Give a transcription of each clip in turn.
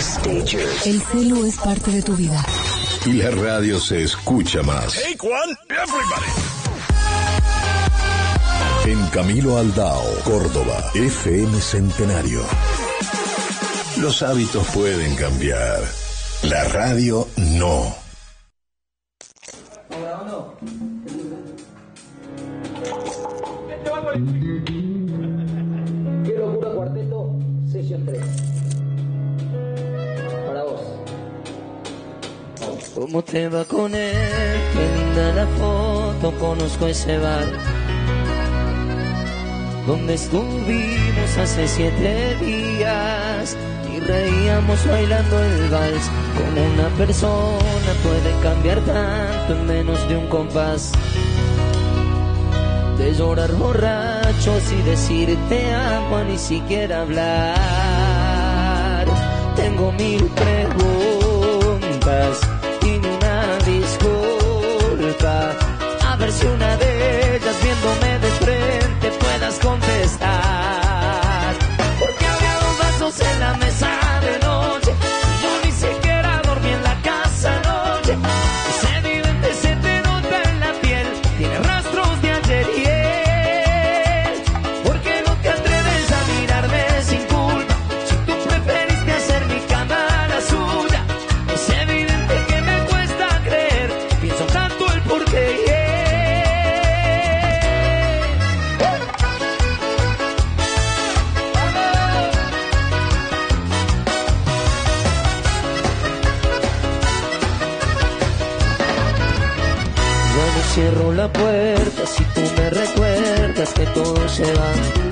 Stagers. El celu es parte de tu vida. Y la radio se escucha más. Take one, everybody. En Camilo Aldao, Córdoba, FM Centenario. Los hábitos pueden cambiar. La radio no. Qué locura cuarteto, sesión 3. Para vos. ¿Cómo te va con él? Qué linda la foto, conozco ese bar donde estuvimos hace 7 días y reíamos bailando el vals. Como una persona puede cambiar tanto en menos de un compás. De llorar borrachos y decir te amo, ni siquiera hablar. Tengo 1000 preguntas y ni una disculpa. A ver si una de ellas viéndome de frente puedas contestar. Porque había 2 vasos en la mesa de noche y yo ni siquiera dormí en la casa anoche. Es evidente, se te nota en la piel, tiene rastros de ayer y él. ¿Por qué no te atreves a mirarme sin culpa? Si tú preferiste hacer mi cama la suya. Es evidente que me cuesta creer, pienso tanto el porqué. Cierro la puerta si tú me recuerdas que todo se va.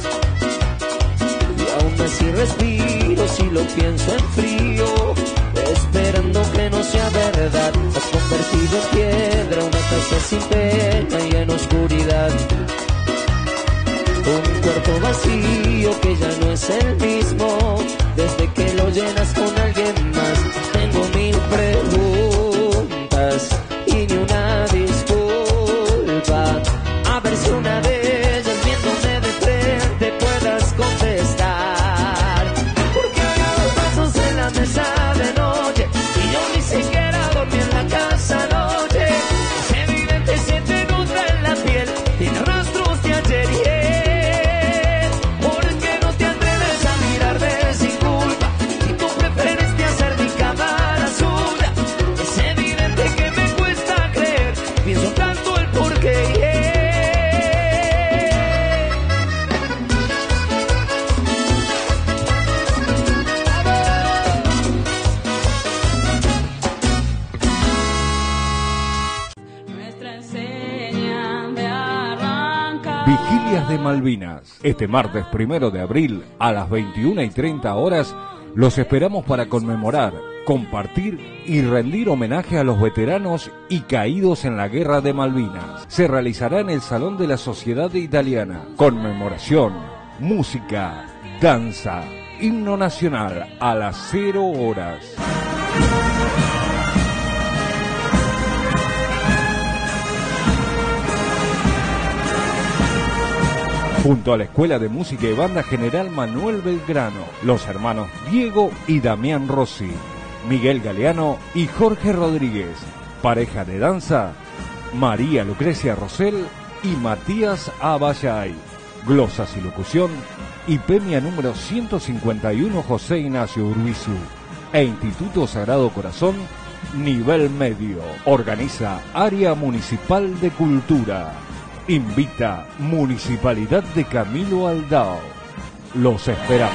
Y aún así respiro si lo pienso en frío, esperando que no sea verdad. Has convertido en piedra una casa sin pena y en oscuridad. Un cuarto vacío que ya no es el mismo desde que lo llenas con alguien más. Tengo 1000 preguntas y ni una disculpa. A ver si una de ellas viéndome de frente puedas contestar. Porque había 2 vasos en la mesa de noche y yo ni siquiera dormí en la casa anoche. Es evidente, se te nota en la piel, tiene rastros de ayer y él. ¿Por qué no te atreves a mirarme sin culpa? Y tú prefieres de hacer mi cama la suya. Es evidente que me cuesta creer, pienso tanto el porqué. Vigilias de Malvinas. Este martes 1 de abril a las 21:30 los esperamos para conmemorar, compartir y rendir homenaje a los veteranos y caídos en la Guerra de Malvinas. Se realizará en el Salón de la Sociedad Italiana. Conmemoración, música, danza, himno nacional a las 0 horas. Junto a la Escuela de Música y Banda General Manuel Belgrano, los hermanos Diego y Damián Rossi, Miguel Galeano y Jorge Rodríguez, pareja de danza, María Lucrecia Rosell y Matías Abayay, glosas y locución, y Pemia número 151 José Ignacio Urbizu, e Instituto Sagrado Corazón, nivel medio. Organiza Área Municipal de Cultura. Invita Municipalidad de Camilo Aldao. Los esperamos.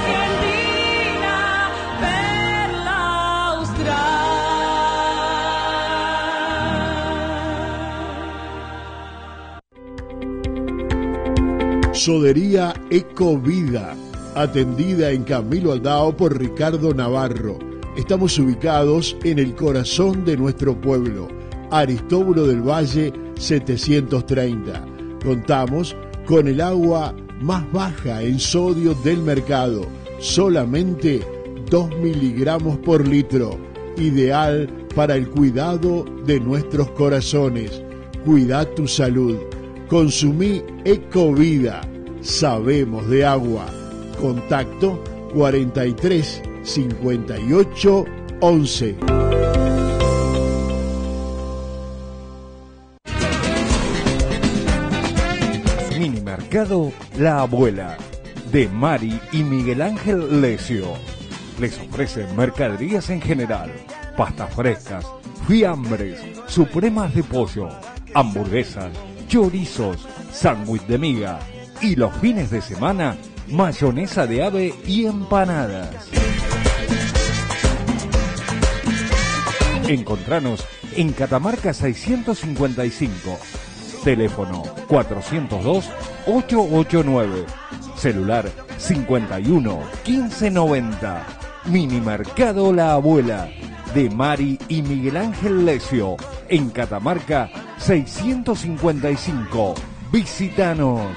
Sodería Ecovida, atendida en Camilo Aldao por Ricardo Navarro. Estamos ubicados en el corazón de nuestro pueblo, Aristóbulo del Valle 730. Contamos con el agua más baja en sodio del mercado, solamente 2 miligramos por litro, ideal para el cuidado de nuestros corazones. Cuida tu salud. Consumí Ecovida. Sabemos de agua. Contacto 43 5811. Mini Mercado La Abuela, de Mari y Miguel Ángel Lesio. Les ofrecen mercaderías en general, pastas frescas, fiambres, supremas de pollo, hamburguesas, chorizos, sándwich de miga y los fines de semana, mayonesa de ave y empanadas. Encontranos en Catamarca 655, teléfono 402-889, celular 51 1590. Mini Mercado La Abuela, de Mari y Miguel Ángel Lesio, en Catamarca 655. Visítanos.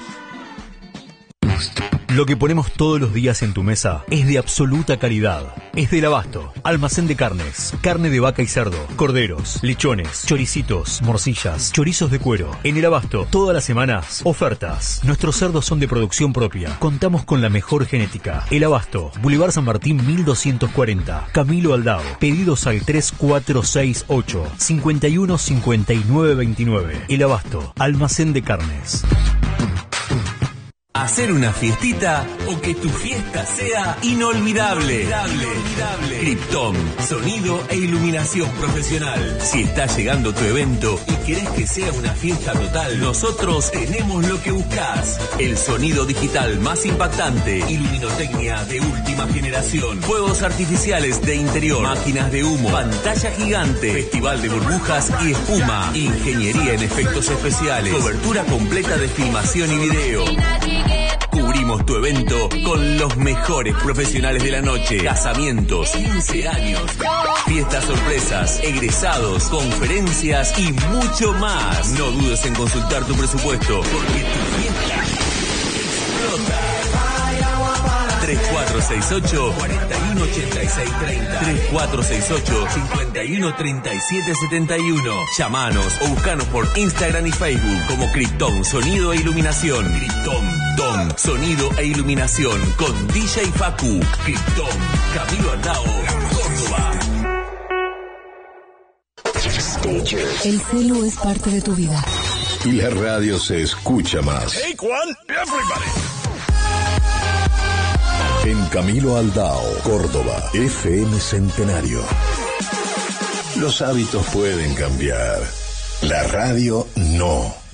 Lo que ponemos todos los días en tu mesa es de absoluta calidad. Es del Abasto, almacén de carnes, carne de vaca y cerdo, corderos, lechones, choricitos, morcillas, chorizos de cuero. En el Abasto, todas las semanas, ofertas. Nuestros cerdos son de producción propia. Contamos con la mejor genética. El Abasto, Boulevard San Martín 1240, Camilo Aldao. Pedidos al 3468 51 59 29. El Abasto, almacén de carnes. Hacer una fiestita o que tu fiesta sea inolvidable. Krypton, sonido e iluminación profesional. Si está llegando tu evento y querés que sea una fiesta total, nosotros tenemos lo que buscas. El sonido digital más impactante, iluminotecnia de última generación, fuegos artificiales de interior, máquinas de humo, pantalla gigante, festival de burbujas y espuma, ingeniería en efectos especiales, cobertura completa de filmación y video. Cubrimos tu evento con los mejores profesionales de la noche. Casamientos, 15 años, fiestas sorpresas, egresados, conferencias y mucho más. No dudes en consultar tu presupuesto porque tu fiesta explota. 3468-418630 3468-513771. Llamanos o buscanos por Instagram y Facebook como Krypton Sonido e Iluminación. Krypton Sonido e Iluminación con DJ Facu. Krypton, Camilo Aldao, Córdoba. El celu es parte de tu vida. Y la radio se escucha más. Take one, everybody. En Camilo Aldao, Córdoba, FM Centenario. Los hábitos pueden cambiar. La radio no.